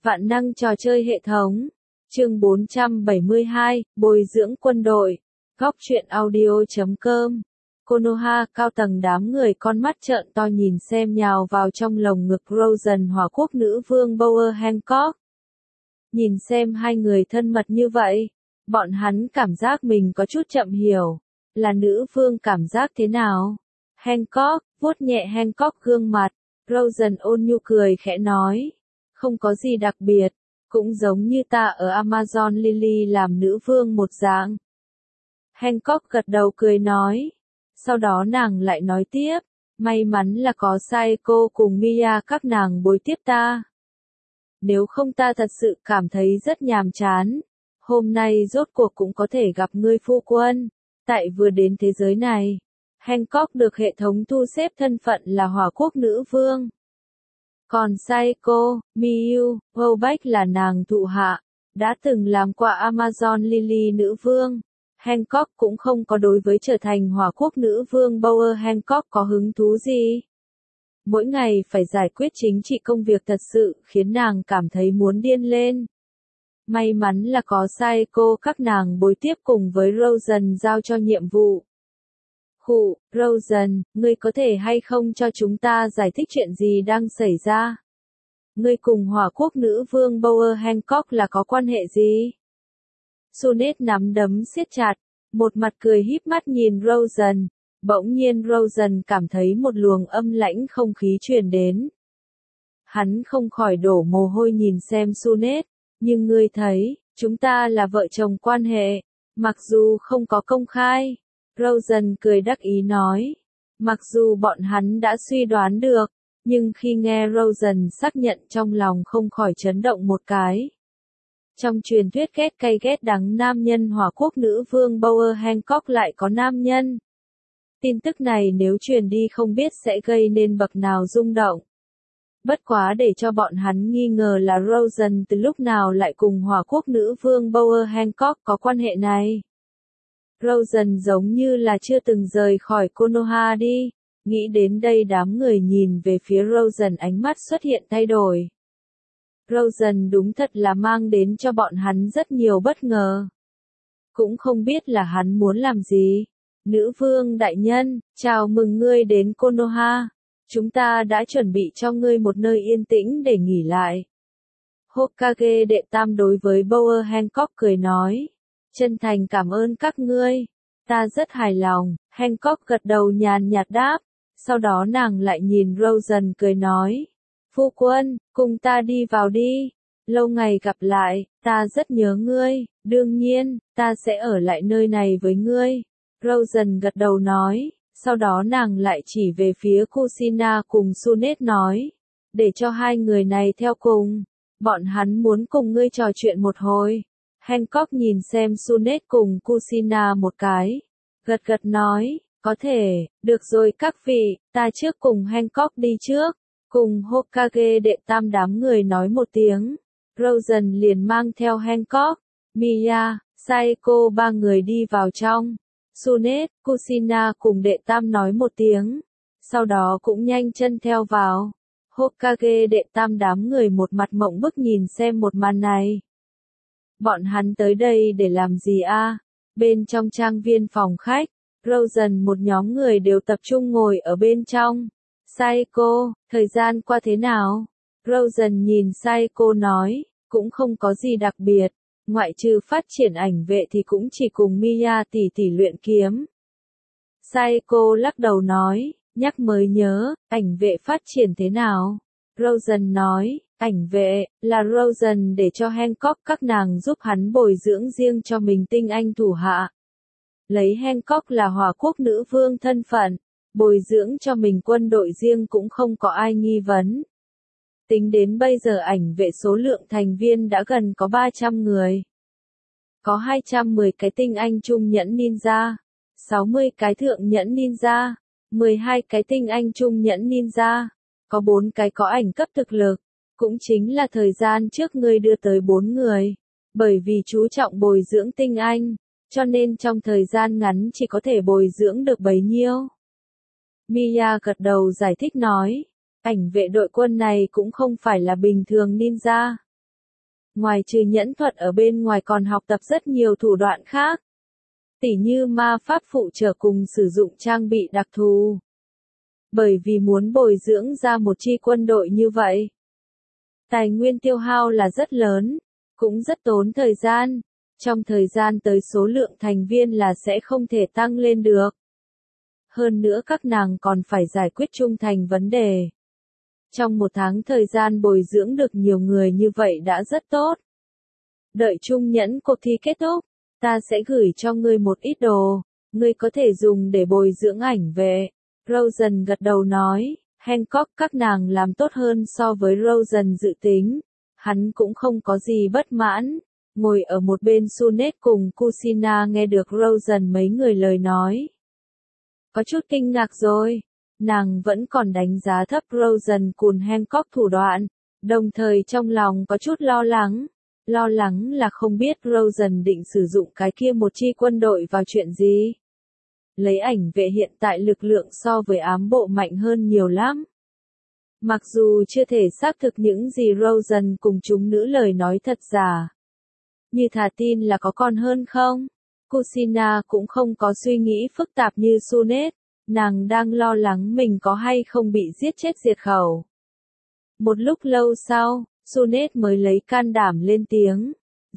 Vạn năng trò chơi hệ thống. Chương 472, bồi dưỡng quân đội. Góc truyện audio.com. Konoha, cao tầng đám người con mắt trợn to nhìn xem nhào vào trong lồng ngực Frozen hỏa quốc nữ vương Bower Hancock. Nhìn xem hai người thân mật như vậy, bọn hắn cảm giác mình có chút chậm hiểu. Là nữ vương cảm giác thế nào? Hancock, vuốt nhẹ Hancock gương mặt, Frozen ôn nhu cười khẽ nói. Không có gì đặc biệt, cũng giống như ta ở Amazon Lily làm nữ vương một dạng. Hancock gật đầu cười nói. Sau đó nàng lại nói tiếp, may mắn là có Saeko cùng Mia các nàng bồi tiếp ta. Nếu không ta thật sự cảm thấy rất nhàm chán. Hôm nay rốt cuộc cũng có thể gặp ngươi phu quân. Tại vừa đến thế giới này, Hancock được hệ thống thu xếp thân phận là hỏa quốc nữ vương. Còn Saeko, Miyu, Hobach là nàng thụ hạ, đã từng làm qua Amazon Lily nữ vương. Hancock cũng không có đối với trở thành hỏa quốc nữ vương Bower Hancock có hứng thú gì. Mỗi ngày phải giải quyết chính trị công việc thật sự khiến nàng cảm thấy muốn điên lên. May mắn là có Saeko các nàng bồi tiếp cùng với Frozen giao cho nhiệm vụ. Khụ, Frozen, ngươi có thể hay không cho chúng ta giải thích chuyện gì đang xảy ra? Ngươi cùng hỏa quốc nữ vương Bower Hancock là có quan hệ gì? Sunet nắm đấm siết chặt, một mặt cười híp mắt nhìn Frozen. Bỗng nhiên Frozen cảm thấy một luồng âm lãnh không khí truyền đến. Hắn không khỏi đổ mồ hôi nhìn xem Sunet, nhưng ngươi thấy, chúng ta là vợ chồng quan hệ, mặc dù không có công khai. Frozen cười đắc ý nói, mặc dù bọn hắn đã suy đoán được, nhưng khi nghe Frozen xác nhận trong lòng không khỏi chấn động một cái. Trong truyền thuyết ghét cay ghét đắng nam nhân hỏa quốc nữ vương Bower Hancock lại có nam nhân. Tin tức này nếu truyền đi không biết sẽ gây nên bậc nào rung động. Bất quá để cho bọn hắn nghi ngờ là Frozen từ lúc nào lại cùng hỏa quốc nữ vương Bower Hancock có quan hệ này. Frozen giống như là chưa từng rời khỏi Konoha đi. Nghĩ đến đây đám người nhìn về phía Frozen ánh mắt xuất hiện thay đổi. Frozen đúng thật là mang đến cho bọn hắn rất nhiều bất ngờ. Cũng không biết là hắn muốn làm gì. Nữ vương đại nhân, chào mừng ngươi đến Konoha. Chúng ta đã chuẩn bị cho ngươi một nơi yên tĩnh để nghỉ lại. Hokage đệ tam đối với Bower Hancock cười nói. Chân thành cảm ơn các ngươi. Ta rất hài lòng. Hancock gật đầu nhàn nhạt đáp. Sau đó nàng lại nhìn Frozen cười nói. Phu quân, cùng ta đi vào đi. Lâu ngày gặp lại, ta rất nhớ ngươi. Đương nhiên, ta sẽ ở lại nơi này với ngươi. Frozen gật đầu nói. Sau đó nàng lại chỉ về phía Kushina cùng Sunet nói. Để cho hai người này theo cùng. Bọn hắn muốn cùng ngươi trò chuyện một hồi. Hancock nhìn xem Sunet cùng Kushina một cái. Gật gật nói. Có thể, được rồi các vị, ta trước cùng Hancock đi trước. Cùng Hokage đệ tam đám người nói một tiếng. Frozen liền mang theo Hancock, Mia, Saeko ba người đi vào trong. Sunet, Kushina cùng đệ tam nói một tiếng. Sau đó cũng nhanh chân theo vào. Hokage đệ tam đám người một mặt mộng bức nhìn xem một màn này. Bọn hắn tới đây để làm gì a? Bên trong trang viên phòng khách, Frozen một nhóm người đều tập trung ngồi ở bên trong. Saeko, thời gian qua thế nào? Frozen nhìn Saeko nói, cũng không có gì đặc biệt. Ngoại trừ phát triển ảnh vệ thì cũng chỉ cùng Mia tỷ tỷ luyện kiếm. Saeko lắc đầu nói, nhắc mới nhớ, ảnh vệ phát triển thế nào? Frozen nói, ảnh vệ, là Frozen để cho Hancock các nàng giúp hắn bồi dưỡng riêng cho mình tinh anh thủ hạ. Lấy Hancock là hỏa quốc nữ vương thân phận, bồi dưỡng cho mình quân đội riêng cũng không có ai nghi vấn. Tính đến bây giờ ảnh vệ số lượng thành viên đã gần có 300 người. Có 210 cái tinh anh trung nhẫn ninja, 60 cái thượng nhẫn ninja, 12 cái tinh anh trung nhẫn ninja, có 4 cái có ảnh cấp thực lực, cũng chính là thời gian trước ngươi đưa tới 4 người. Bởi vì chú trọng bồi dưỡng tinh anh, cho nên trong thời gian ngắn chỉ có thể bồi dưỡng được bấy nhiêu. Mia gật đầu giải thích nói, ảnh vệ đội quân này cũng không phải là bình thường ninja. Ngoài trừ nhẫn thuật ở bên ngoài còn học tập rất nhiều thủ đoạn khác. Tỉ như ma pháp phụ trợ cùng sử dụng trang bị đặc thù. Bởi vì muốn bồi dưỡng ra một chi quân đội như vậy, tài nguyên tiêu hao là rất lớn, cũng rất tốn thời gian. Trong thời gian tới số lượng thành viên là sẽ không thể tăng lên được. Hơn nữa các nàng còn phải giải quyết trung thành vấn đề. Trong một tháng thời gian bồi dưỡng được nhiều người như vậy đã rất tốt. Đợi trung nhẫn cuộc thi kết thúc, ta sẽ gửi cho ngươi một ít đồ, ngươi có thể dùng để bồi dưỡng ảnh vệ. Rosen gật đầu nói, Hancock các nàng làm tốt hơn so với Rosen dự tính. Hắn cũng không có gì bất mãn. Ngồi ở một bên Sunet cùng Kusina nghe được Rosen mấy người lời nói. Có chút kinh ngạc rồi. Nàng vẫn còn đánh giá thấp Rosen cùng Hancock thủ đoạn. Đồng thời trong lòng có chút lo lắng. Lo lắng là không biết Rosen định sử dụng cái kia một chi quân đội vào chuyện gì. Lấy ảnh vệ hiện tại lực lượng so với ám bộ mạnh hơn nhiều lắm. Mặc dù chưa thể xác thực những gì Rosen cùng chúng nữ lời nói thật giả. Như thà tin là có còn hơn không? Kusina cũng không có suy nghĩ phức tạp như Sunet. Nàng đang lo lắng mình có hay không bị giết chết diệt khẩu. Một lúc lâu sau, Sunet mới lấy can đảm lên tiếng.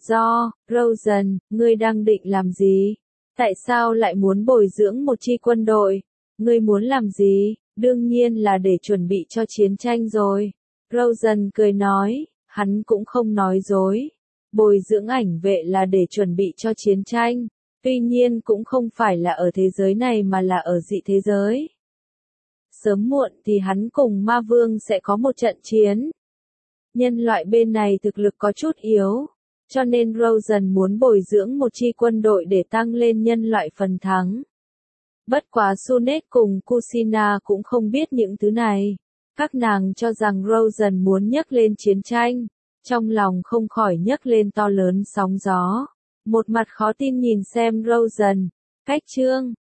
Rosen, ngươi đang định làm gì? Tại sao lại muốn bồi dưỡng một chi quân đội? Ngươi muốn làm gì? Đương nhiên là để chuẩn bị cho chiến tranh rồi. Rosen cười nói, hắn cũng không nói dối. Bồi dưỡng ảnh vệ là để chuẩn bị cho chiến tranh. Tuy nhiên cũng không phải là ở thế giới này mà là ở dị thế giới. Sớm muộn thì hắn cùng ma vương sẽ có một trận chiến. Nhân loại bên này thực lực có chút yếu. Cho nên Rosen muốn bồi dưỡng một chi quân đội để tăng lên nhân loại phần thắng. Bất quá Sunet cùng Kusina cũng không biết những thứ này. Các nàng cho rằng Rosen muốn nhấc lên chiến tranh. Trong lòng không khỏi nhấc lên to lớn sóng gió. Một mặt khó tin nhìn xem Rosen. Cách chương